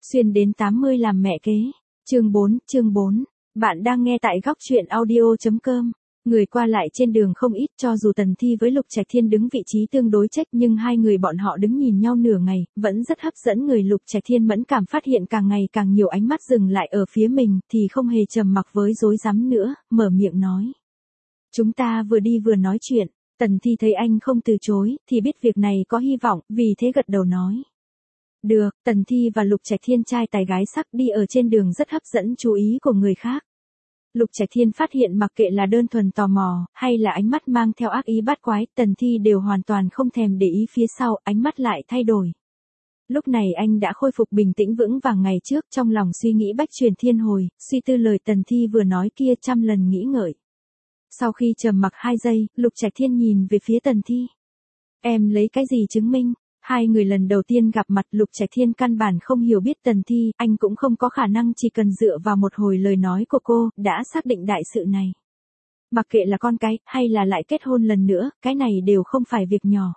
Xuyên đến 80 làm mẹ kế. Chương 4. Bạn đang nghe tại góc truyện audio.com. Người qua lại trên đường không ít, cho dù Tần Thi với Lục Trạch Thiên đứng vị trí tương đối chênh, nhưng hai người bọn họ đứng nhìn nhau nửa ngày, vẫn rất hấp dẫn người. Lục Trạch Thiên mẫn cảm phát hiện càng ngày càng nhiều ánh mắt dừng lại ở phía mình, thì không hề trầm mặc với rối rắm nữa, mở miệng nói. Chúng ta vừa đi vừa nói chuyện. Tần Thi thấy anh không từ chối, thì biết việc này có hy vọng, vì thế gật đầu nói. Được. Tần Thi và Lục Trạch Thiên trai tài gái sắc đi ở trên đường rất hấp dẫn chú ý của người khác. Lục Trạch Thiên phát hiện mặc kệ là đơn thuần tò mò, hay là ánh mắt mang theo ác ý bắt quái, Tần Thi đều hoàn toàn không thèm để ý. Phía sau, ánh mắt lại thay đổi. Lúc này anh đã khôi phục bình tĩnh vững vàng ngày trước, trong lòng suy nghĩ bách truyền thiên hồi, suy tư lời Tần Thi vừa nói kia trăm lần nghĩ ngợi. Sau khi trầm mặc 2 giây, Lục Trạch Thiên nhìn về phía Tần Thi. Em lấy cái gì chứng minh? Hai người lần đầu tiên gặp mặt, Lục Trạch Thiên căn bản không hiểu biết Tần Thi, anh cũng không có khả năng chỉ cần dựa vào một hồi lời nói của cô, đã xác định đại sự này. Mặc kệ là con cái, hay là lại kết hôn lần nữa, cái này đều không phải việc nhỏ.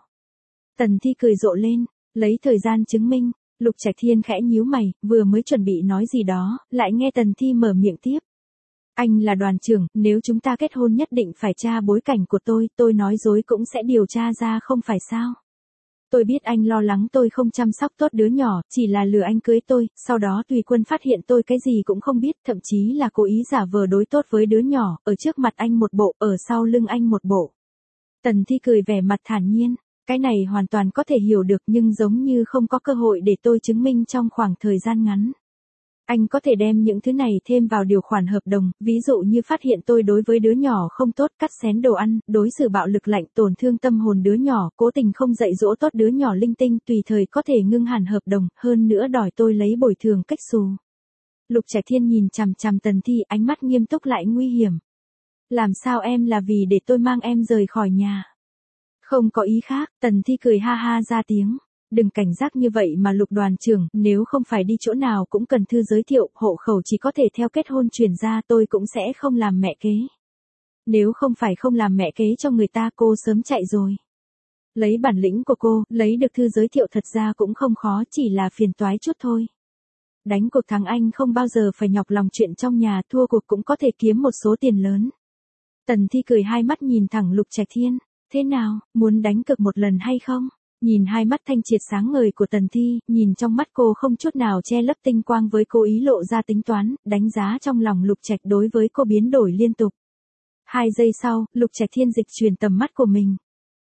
Tần Thi cười rộ lên, lấy thời gian chứng minh. Lục Trạch Thiên khẽ nhíu mày, vừa mới chuẩn bị nói gì đó, lại nghe Tần Thi mở miệng tiếp. Anh là đoàn trưởng, nếu chúng ta kết hôn nhất định phải tra bối cảnh của tôi nói dối cũng sẽ điều tra ra không phải sao? Tôi biết anh lo lắng tôi không chăm sóc tốt đứa nhỏ, chỉ là lừa anh cưới tôi, sau đó tùy quân phát hiện tôi cái gì cũng không biết, thậm chí là cố ý giả vờ đối tốt với đứa nhỏ, ở trước mặt anh một bộ, ở sau lưng anh một bộ. Tần Thi cười vẻ mặt thản nhiên, cái này hoàn toàn có thể hiểu được, nhưng giống như không có cơ hội để tôi chứng minh trong khoảng thời gian ngắn. Anh có thể đem những thứ này thêm vào điều khoản hợp đồng, ví dụ như phát hiện tôi đối với đứa nhỏ không tốt, cắt xén đồ ăn, đối xử bạo lực lạnh, tổn thương tâm hồn đứa nhỏ, cố tình không dạy dỗ tốt đứa nhỏ linh tinh, tùy thời có thể ngưng hẳn hợp đồng, hơn nữa đòi tôi lấy bồi thường cách xù. Lục Trạch Thiên nhìn chằm chằm Tần Thi, ánh mắt nghiêm túc lại nguy hiểm. Làm sao em là vì để tôi mang em rời khỏi nhà? Không có ý khác. Tần Thi cười ha ha ra tiếng. Đừng cảnh giác như vậy mà Lục đoàn trưởng, nếu không phải đi chỗ nào cũng cần thư giới thiệu, hộ khẩu chỉ có thể theo kết hôn chuyển ra, tôi cũng sẽ không làm mẹ kế. Nếu không phải không làm mẹ kế cho người ta, cô sớm chạy rồi. Lấy bản lĩnh của cô, lấy được thư giới thiệu thật ra cũng không khó, chỉ là phiền toái chút thôi. Đánh cuộc thắng anh không bao giờ phải nhọc lòng chuyện trong nhà, thua cuộc cũng có thể kiếm một số tiền lớn. Tần Thi cười hai mắt nhìn thẳng Lục Trạch Thiên. Thế nào, muốn đánh cược một lần hay không? Nhìn hai mắt thanh triệt sáng ngời của Tần Thi, nhìn trong mắt cô không chút nào che lấp tinh quang với cố ý lộ ra tính toán, đánh giá trong lòng Lục Trạch đối với cô biến đổi liên tục. 2 giây sau, Lục Trạch Thiên dịch chuyển tầm mắt của mình.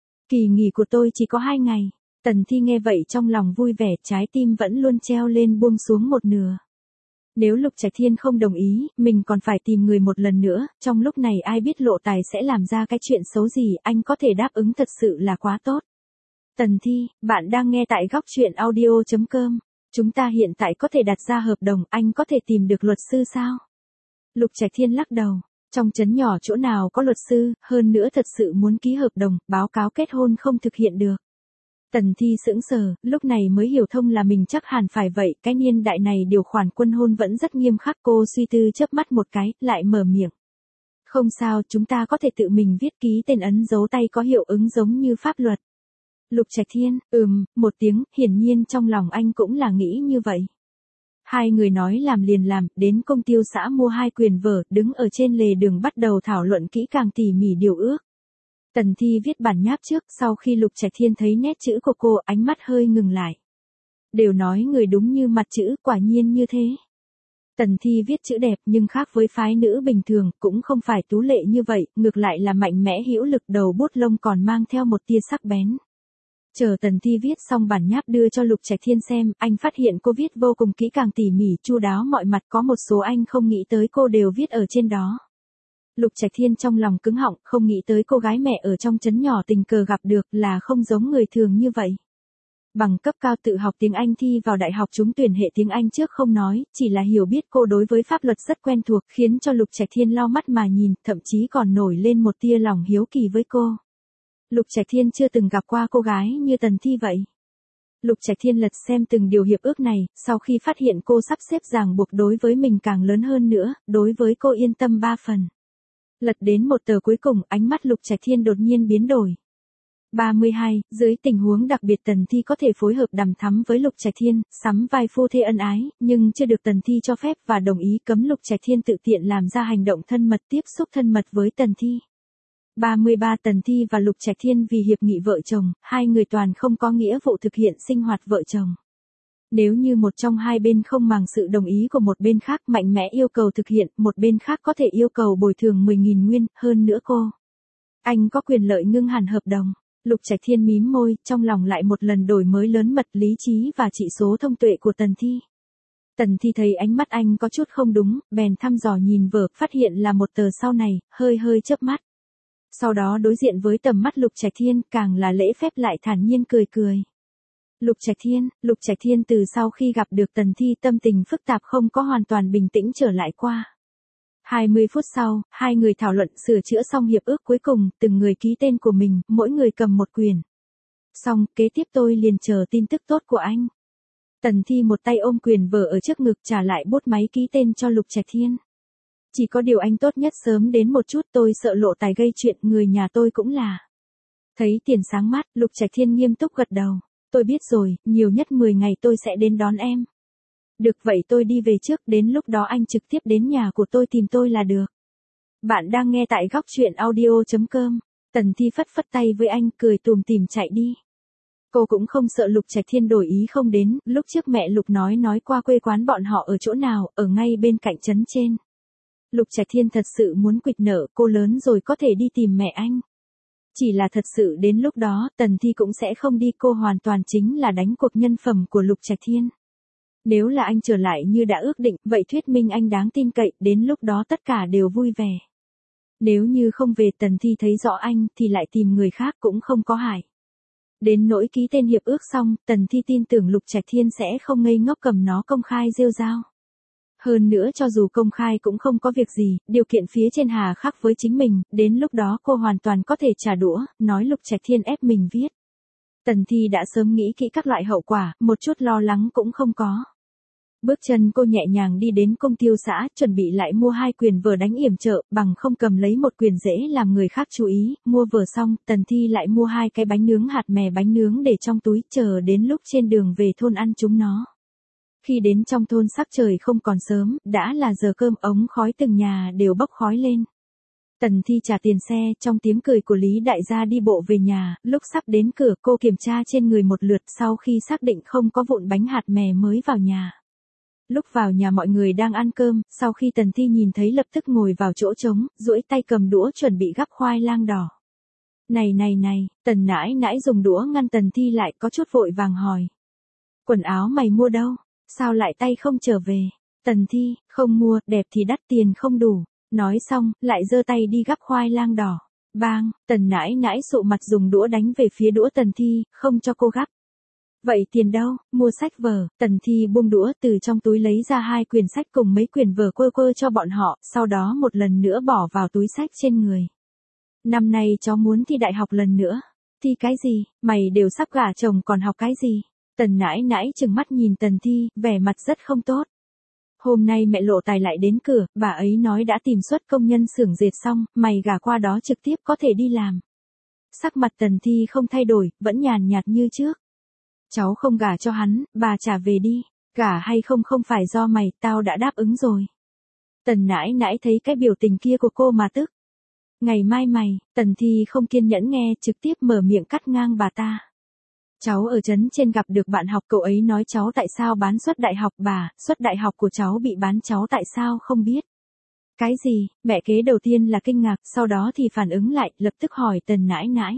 Kỳ nghỉ của tôi chỉ có 2 ngày. Tần Thi nghe vậy trong lòng vui vẻ, trái tim vẫn luôn treo lên buông xuống một nửa. Nếu Lục Trạch Thiên không đồng ý, mình còn phải tìm người một lần nữa, trong lúc này ai biết Lộ Tài sẽ làm ra cái chuyện xấu gì, anh có thể đáp ứng thật sự là quá tốt. Tần Thi, bạn đang nghe tại góc truyện audio.com. Chúng ta hiện tại có thể đặt ra hợp đồng, anh có thể tìm được luật sư sao? Lục Trạch Thiên lắc đầu. Trong trấn nhỏ chỗ nào có luật sư, hơn nữa thật sự muốn ký hợp đồng, báo cáo kết hôn không thực hiện được. Tần Thi sững sờ, lúc này mới hiểu thông là mình chắc hẳn phải vậy, cái niên đại này điều khoản quân hôn vẫn rất nghiêm khắc. Cô suy tư chớp mắt một cái, lại mở miệng. Không sao, chúng ta có thể tự mình viết ký tên ấn dấu tay có hiệu ứng giống như pháp luật. Lục Trạch Thiên, một tiếng, hiển nhiên trong lòng anh cũng là nghĩ như vậy. Hai người nói làm liền làm, đến công tiêu xã mua 2 quyển vở, đứng ở trên lề đường bắt đầu thảo luận kỹ càng tỉ mỉ điều ước. Tần Thi viết bản nháp trước, sau khi Lục Trạch Thiên thấy nét chữ của cô, ánh mắt hơi ngừng lại. Đều nói người đúng như mặt chữ, quả nhiên như thế. Tần Thi viết chữ đẹp nhưng khác với phái nữ bình thường, cũng không phải tú lệ như vậy, ngược lại là mạnh mẽ hữu lực, đầu bút lông còn mang theo một tia sắc bén. Chờ Tần Thi viết xong bản nháp đưa cho Lục Trạch Thiên xem, anh phát hiện cô viết vô cùng kỹ càng tỉ mỉ, chu đáo mọi mặt, có một số anh không nghĩ tới cô đều viết ở trên đó. Lục Trạch Thiên trong lòng cứng họng, không nghĩ tới cô gái mẹ ở trong trấn nhỏ tình cờ gặp được là không giống người thường như vậy. Bằng cấp cao tự học tiếng Anh, thi vào đại học trúng tuyển hệ tiếng Anh trước không nói, chỉ là hiểu biết cô đối với pháp luật rất quen thuộc, khiến cho Lục Trạch Thiên lau mắt mà nhìn, thậm chí còn nổi lên một tia lòng hiếu kỳ với cô. Lục Trạch Thiên chưa từng gặp qua cô gái như Tần Thi vậy. Lục Trạch Thiên lật xem từng điều hiệp ước này, sau khi phát hiện cô sắp xếp ràng buộc đối với mình càng lớn hơn nữa, đối với cô yên tâm 3 phần. Lật đến một tờ cuối cùng, ánh mắt Lục Trạch Thiên đột nhiên biến đổi. 32, dưới tình huống đặc biệt Tần Thi có thể phối hợp đằm thắm với Lục Trạch Thiên, sắm vai phu thê ân ái, nhưng chưa được Tần Thi cho phép và đồng ý cấm Lục Trạch Thiên tự tiện làm ra hành động thân mật tiếp xúc thân mật với Tần Thi. 33 Tần Thi và Lục Trạch Thiên vì hiệp nghị vợ chồng, hai người toàn không có nghĩa vụ thực hiện sinh hoạt vợ chồng. Nếu như một trong hai bên không màng sự đồng ý của một bên khác mạnh mẽ yêu cầu thực hiện, một bên khác có thể yêu cầu bồi thường 10.000 nguyên, hơn nữa anh có quyền lợi ngưng hẳn hợp đồng. Lục Trạch Thiên mím môi, trong lòng lại một lần đổi mới lớn mật lý trí và trị số thông tuệ của Tần Thi. Tần Thi thấy ánh mắt anh có chút không đúng, bèn thăm dò nhìn vở, phát hiện là một tờ sau này, hơi chớp mắt. Sau đó đối diện với tầm mắt Lục Trạch Thiên, càng là lễ phép lại thản nhiên cười. Lục Trạch Thiên từ sau khi gặp được Tần Thi tâm tình phức tạp không có hoàn toàn bình tĩnh trở lại qua. 20 phút sau, hai người thảo luận sửa chữa xong hiệp ước cuối cùng, từng người ký tên của mình, mỗi người cầm một quyển. Xong, kế tiếp tôi liền chờ tin tức tốt của anh. Tần Thi một tay ôm quyển vở ở trước ngực trả lại bút máy ký tên cho Lục Trạch Thiên. Chỉ có điều anh tốt nhất sớm đến một chút, tôi sợ lộ tài gây chuyện, người nhà tôi cũng là. Thấy tiền sáng mắt, Lục Trạch Thiên nghiêm túc gật đầu. Tôi biết rồi, nhiều nhất 10 ngày tôi sẽ đến đón em. Được vậy tôi đi về trước, đến lúc đó anh trực tiếp đến nhà của tôi tìm tôi là được. Bạn đang nghe tại góc truyện audio.com. Tần Thi phất tay với anh, cười tùm tìm chạy đi. Cô cũng không sợ Lục Trạch Thiên đổi ý không đến, lúc trước mẹ Lục nói qua quê quán bọn họ ở chỗ nào, ở ngay bên cạnh trấn trên. Lục Trạch Thiên thật sự muốn quỵt nợ, cô lớn rồi có thể đi tìm mẹ anh. Chỉ là thật sự đến lúc đó, Tần Thi cũng sẽ không đi, cô hoàn toàn chính là đánh cuộc nhân phẩm của Lục Trạch Thiên. Nếu là anh trở lại như đã ước định, vậy thuyết minh anh đáng tin cậy, đến lúc đó tất cả đều vui vẻ. Nếu như không về, Tần Thi thấy rõ anh, thì lại tìm người khác cũng không có hại. Đến nỗi ký tên hiệp ước xong, Tần Thi tin tưởng Lục Trạch Thiên sẽ không ngây ngốc cầm nó công khai rêu rao. Hơn nữa cho dù công khai cũng không có việc gì, điều kiện phía trên hà khắc với chính mình, đến lúc đó cô hoàn toàn có thể trả đũa, nói Lục Trạch Thiên ép mình viết. Tần Thi đã sớm nghĩ kỹ các loại hậu quả, một chút lo lắng cũng không có. Bước chân cô nhẹ nhàng đi đến công tiêu xã, chuẩn bị lại mua 2 quyển vở đánh yểm trợ, bằng không cầm lấy một quyển dễ làm người khác chú ý, mua vở xong, Tần Thi lại mua 2 cái bánh nướng hạt mè bánh nướng để trong túi, chờ đến lúc trên đường về thôn ăn chúng nó. Khi đến trong thôn sắc trời không còn sớm, đã là giờ cơm, ống khói từng nhà đều bốc khói lên. Tần Thi trả tiền xe, trong tiếng cười của Lý Đại gia đi bộ về nhà, lúc sắp đến cửa cô kiểm tra trên người một lượt sau khi xác định không có vụn bánh hạt mè mới vào nhà. Lúc vào nhà mọi người đang ăn cơm, sau khi Tần Thi nhìn thấy lập tức ngồi vào chỗ trống, duỗi tay cầm đũa chuẩn bị gắp khoai lang đỏ. Này, Tần nãi nãi dùng đũa ngăn Tần Thi lại, có chút vội vàng hỏi. Quần áo mày mua đâu? Sao lại tay không trở về? Tần Thi, không mua, đẹp thì đắt tiền không đủ. Nói xong, lại giơ tay đi gắp khoai lang đỏ. Bang, Tần nãi nãi sụ mặt dùng đũa đánh về phía đũa Tần Thi, không cho cô gắp. Vậy tiền đâu? Mua sách vở. Tần Thi buông đũa từ trong túi lấy ra 2 quyển sách cùng mấy quyển vở quơ cho bọn họ, sau đó một lần nữa bỏ vào túi sách trên người. Năm nay cháu muốn thi đại học lần nữa. Thi cái gì? Mày đều sắp gả chồng còn học cái gì? Tần nãi nãi trừng mắt nhìn Tần Thi, vẻ mặt rất không tốt. Hôm nay mẹ Lộ Tài lại đến cửa, bà ấy nói đã tìm suất công nhân xưởng dệt xong, mày gả qua đó trực tiếp có thể đi làm. Sắc mặt Tần Thi không thay đổi, vẫn nhàn nhạt như trước. Cháu không gả cho hắn, bà trả về đi. Gả hay không không phải do mày, tao đã đáp ứng rồi. Tần nãi nãi thấy cái biểu tình kia của cô mà tức. Ngày mai mày, Tần Thi không kiên nhẫn nghe, trực tiếp mở miệng cắt ngang bà ta. Cháu ở trấn trên gặp được bạn học, cậu ấy nói cháu tại sao bán suất đại học, bà, suất đại học của cháu bị bán, cháu tại sao không biết. Cái gì? Mẹ kế đầu tiên là kinh ngạc, sau đó thì phản ứng lại, lập tức hỏi Tần nãi nãi.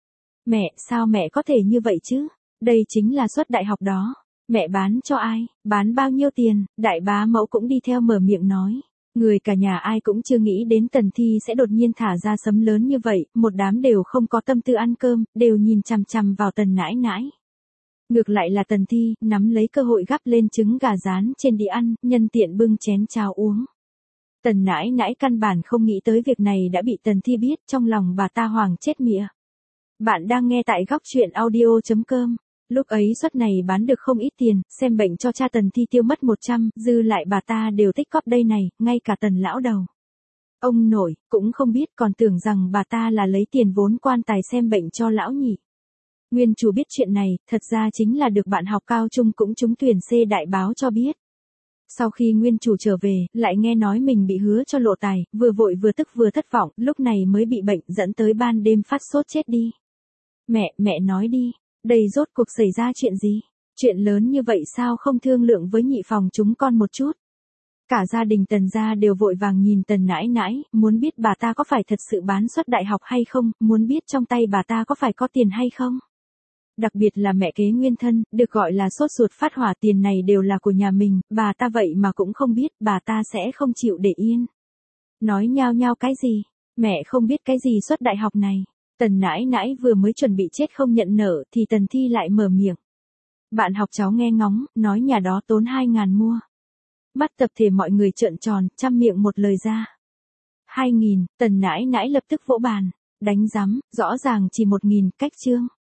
Mẹ, sao mẹ có thể như vậy chứ? Đây chính là suất đại học đó. Mẹ bán cho ai? Bán bao nhiêu tiền? Đại bá mẫu cũng đi theo mở miệng nói. Người cả nhà ai cũng chưa nghĩ đến Tần Thi sẽ đột nhiên thả ra sấm lớn như vậy, một đám đều không có tâm tư ăn cơm, đều nhìn chằm chằm vào Tần nãi nãi. Ngược lại là Tần Thi, nắm lấy cơ hội gắp lên trứng gà rán trên đi ăn, nhân tiện bưng chén cháo uống. Tần nãi nãi căn bản không nghĩ tới việc này đã bị Tần Thi biết, trong lòng bà ta hoảng chết mịa. Bạn đang nghe tại góc truyện audio.com. Lúc ấy suất này bán được không ít tiền, xem bệnh cho cha Tần Thi tiêu mất 100, dư lại bà ta đều tích cóp đây này, ngay cả Tần lão đầu. Ông nội, cũng không biết, còn tưởng rằng bà ta là lấy tiền vốn quan tài xem bệnh cho lão nhỉ. Nguyên chủ biết chuyện này, thật ra chính là được bạn học cao trung cũng trúng tuyển C đại báo cho biết. Sau khi nguyên chủ trở về, lại nghe nói mình bị hứa cho lộ tài, vừa vội vừa tức vừa thất vọng, lúc này mới bị bệnh dẫn tới ban đêm phát sốt chết đi. Mẹ nói đi, đây rốt cuộc xảy ra chuyện gì? Chuyện lớn như vậy sao không thương lượng với nhị phòng chúng con một chút? Cả gia đình Tần gia đều vội vàng nhìn Tần nãi nãi, muốn biết bà ta có phải thật sự bán suất đại học hay không, muốn biết trong tay bà ta có phải có tiền hay không. Đặc biệt là mẹ kế nguyên thân, được gọi là sốt ruột phát hỏa, tiền này đều là của nhà mình, bà ta vậy mà cũng không biết, bà ta sẽ không chịu để yên. Nói nhao nhao cái gì? Mẹ không biết cái gì suất đại học này. Tần nãi nãi vừa mới chuẩn bị chết không nhận nợ thì Tần Thi lại mở miệng. Bạn học cháu nghe ngóng, nói nhà đó tốn 2.000 mua. Mắt tập thể mọi người trợn tròn, chăm miệng một lời ra. 2.000, Tần nãi nãi lập tức vỗ bàn. Đánh rắm, rõ ràng chỉ 1.000, cách chương.